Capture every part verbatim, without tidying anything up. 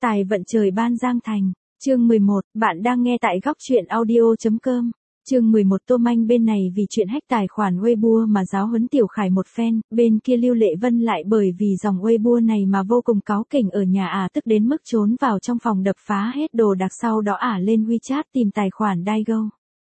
Tài vận trời ban Giang Thành. Chương mười một, bạn đang nghe tại góc truyện audio.com. Chương mười một, Tô Manh bên này vì chuyện hack tài khoản Weibo mà giáo huấn Tiểu Khải một phen, bên kia Lưu Lệ Vân lại bởi vì dòng Weibo này mà vô cùng cáu kỉnh ở nhà ả, tức đến mức trốn vào trong phòng đập phá hết đồ đạc, sau đó ả lên WeChat tìm tài khoản Daigo.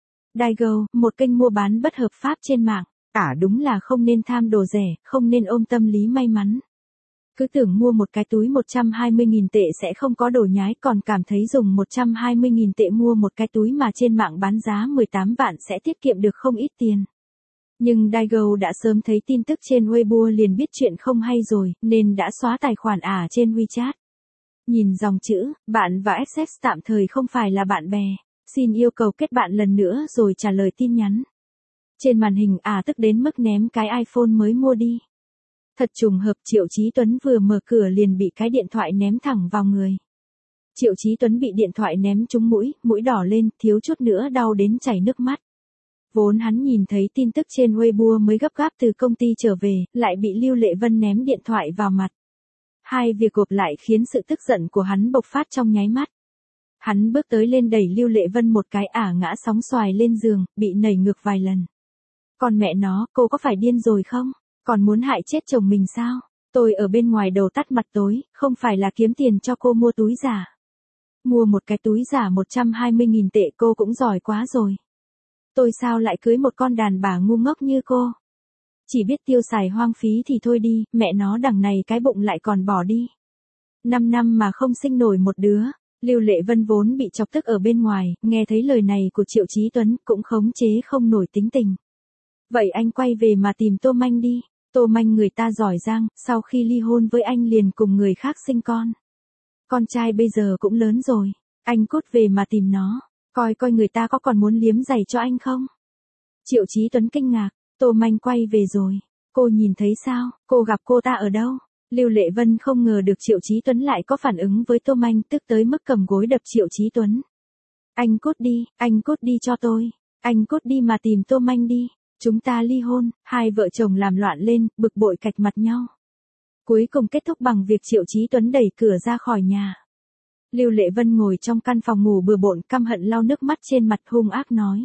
Daigo, một kênh mua bán bất hợp pháp trên mạng. Ả đúng là không nên tham đồ rẻ, không nên ôm tâm lý may mắn. Cứ tưởng mua một cái túi một trăm hai mươi nghìn tệ sẽ không có đồ nhái, còn cảm thấy dùng một trăm hai mươi nghìn tệ mua một cái túi mà trên mạng bán giá mười tám vạn sẽ tiết kiệm được không ít tiền. Nhưng Daigo đã sớm thấy tin tức trên Weibo liền biết chuyện không hay rồi, nên đã xóa tài khoản ả trên WeChat. Nhìn dòng chữ, bạn và Access tạm thời không phải là bạn bè, xin yêu cầu kết bạn lần nữa rồi trả lời tin nhắn. Trên màn hình ả tức đến mức ném cái iPhone mới mua đi. Thật trùng hợp, Triệu Chí Tuấn vừa mở cửa liền bị cái điện thoại ném thẳng vào người. Triệu Chí Tuấn bị điện thoại ném trúng mũi, mũi đỏ lên, thiếu chút nữa đau đến chảy nước mắt. Vốn hắn nhìn thấy tin tức trên Weibo mới gấp gáp từ công ty trở về, lại bị Lưu Lệ Vân ném điện thoại vào mặt. Hai việc gộp lại khiến sự tức giận của hắn bộc phát trong nháy mắt. Hắn bước tới lên đẩy Lưu Lệ Vân một cái, ả ngã sóng xoài lên giường, bị nảy ngược vài lần. Còn mẹ nó, cô có phải điên rồi không? Còn muốn hại chết chồng mình sao? Tôi ở bên ngoài đầu tắt mặt tối, không phải là kiếm tiền cho cô mua túi giả. Mua một cái túi giả một trăm hai mươi nghìn tệ cô cũng giỏi quá rồi. Tôi sao lại cưới một con đàn bà ngu ngốc như cô? Chỉ biết tiêu xài hoang phí thì thôi đi, mẹ nó đằng này cái bụng lại còn bỏ đi. Năm năm mà không sinh nổi một đứa. Lưu Lệ Vân vốn bị chọc tức ở bên ngoài, nghe thấy lời này của Triệu Chí Tuấn cũng khống chế không nổi tính tình. Vậy anh quay về mà tìm Tô Manh đi. Tô Manh người ta giỏi giang, sau khi ly hôn với anh liền cùng người khác sinh con. Con trai bây giờ cũng lớn rồi, anh cút về mà tìm nó, coi coi người ta có còn muốn liếm giày cho anh không. Triệu Chí Tuấn kinh ngạc, Tô Manh quay về rồi, cô nhìn thấy sao, cô gặp cô ta ở đâu? Lưu Lệ Vân không ngờ được Triệu Chí Tuấn lại có phản ứng với Tô Manh, tức tới mức cầm gối đập Triệu Chí Tuấn. Anh cút đi, anh cút đi cho tôi, anh cút đi mà tìm Tô Manh đi. Chúng ta ly hôn, hai vợ chồng làm loạn lên, bực bội cạch mặt nhau. Cuối cùng kết thúc bằng việc Triệu Chí Tuấn đẩy cửa ra khỏi nhà. Lưu Lệ Vân ngồi trong căn phòng ngủ bừa bộn, căm hận lau nước mắt trên mặt, hung ác nói.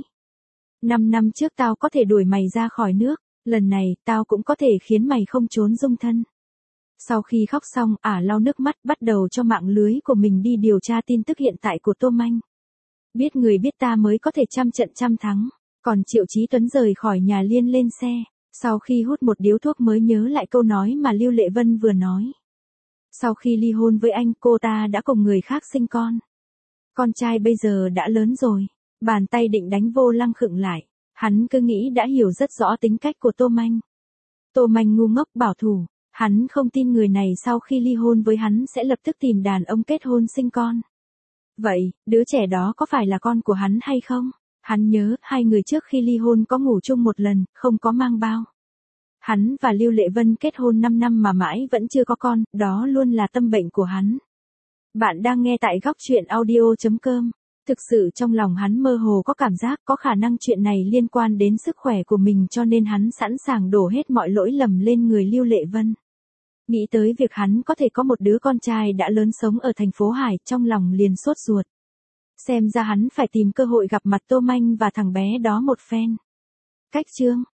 Năm năm trước tao có thể đuổi mày ra khỏi nước, lần này tao cũng có thể khiến mày không trốn dung thân. Sau khi khóc xong, ả lau nước mắt, bắt đầu cho mạng lưới của mình đi điều tra tin tức hiện tại của Tô Manh. Biết người biết ta mới có thể trăm trận trăm thắng. Còn Triệu Chí Tuấn rời khỏi nhà liên lên xe, sau khi hút một điếu thuốc mới nhớ lại câu nói mà Lưu Lệ Vân vừa nói. Sau khi ly hôn với anh, cô ta đã cùng người khác sinh con. Con trai bây giờ đã lớn rồi, bàn tay định đánh vô lăng khựng lại, hắn cứ nghĩ đã hiểu rất rõ tính cách của Tô Manh. Tô Manh ngu ngốc bảo thủ, hắn không tin người này sau khi ly hôn với hắn sẽ lập tức tìm đàn ông kết hôn sinh con. Vậy, đứa trẻ đó có phải là con của hắn hay không? Hắn nhớ, hai người trước khi ly hôn có ngủ chung một lần, không có mang bao. Hắn và Lưu Lệ Vân kết hôn năm năm mà mãi vẫn chưa có con, đó luôn là tâm bệnh của hắn. Bạn đang nghe tại góc truyện audio.com. Thực sự trong lòng hắn mơ hồ có cảm giác có khả năng chuyện này liên quan đến sức khỏe của mình, cho nên hắn sẵn sàng đổ hết mọi lỗi lầm lên người Lưu Lệ Vân. Nghĩ tới việc hắn có thể có một đứa con trai đã lớn sống ở thành phố Hải, trong lòng liền sốt ruột. Xem ra hắn phải tìm cơ hội gặp mặt Tô Manh và thằng bé đó một phen. Cách chương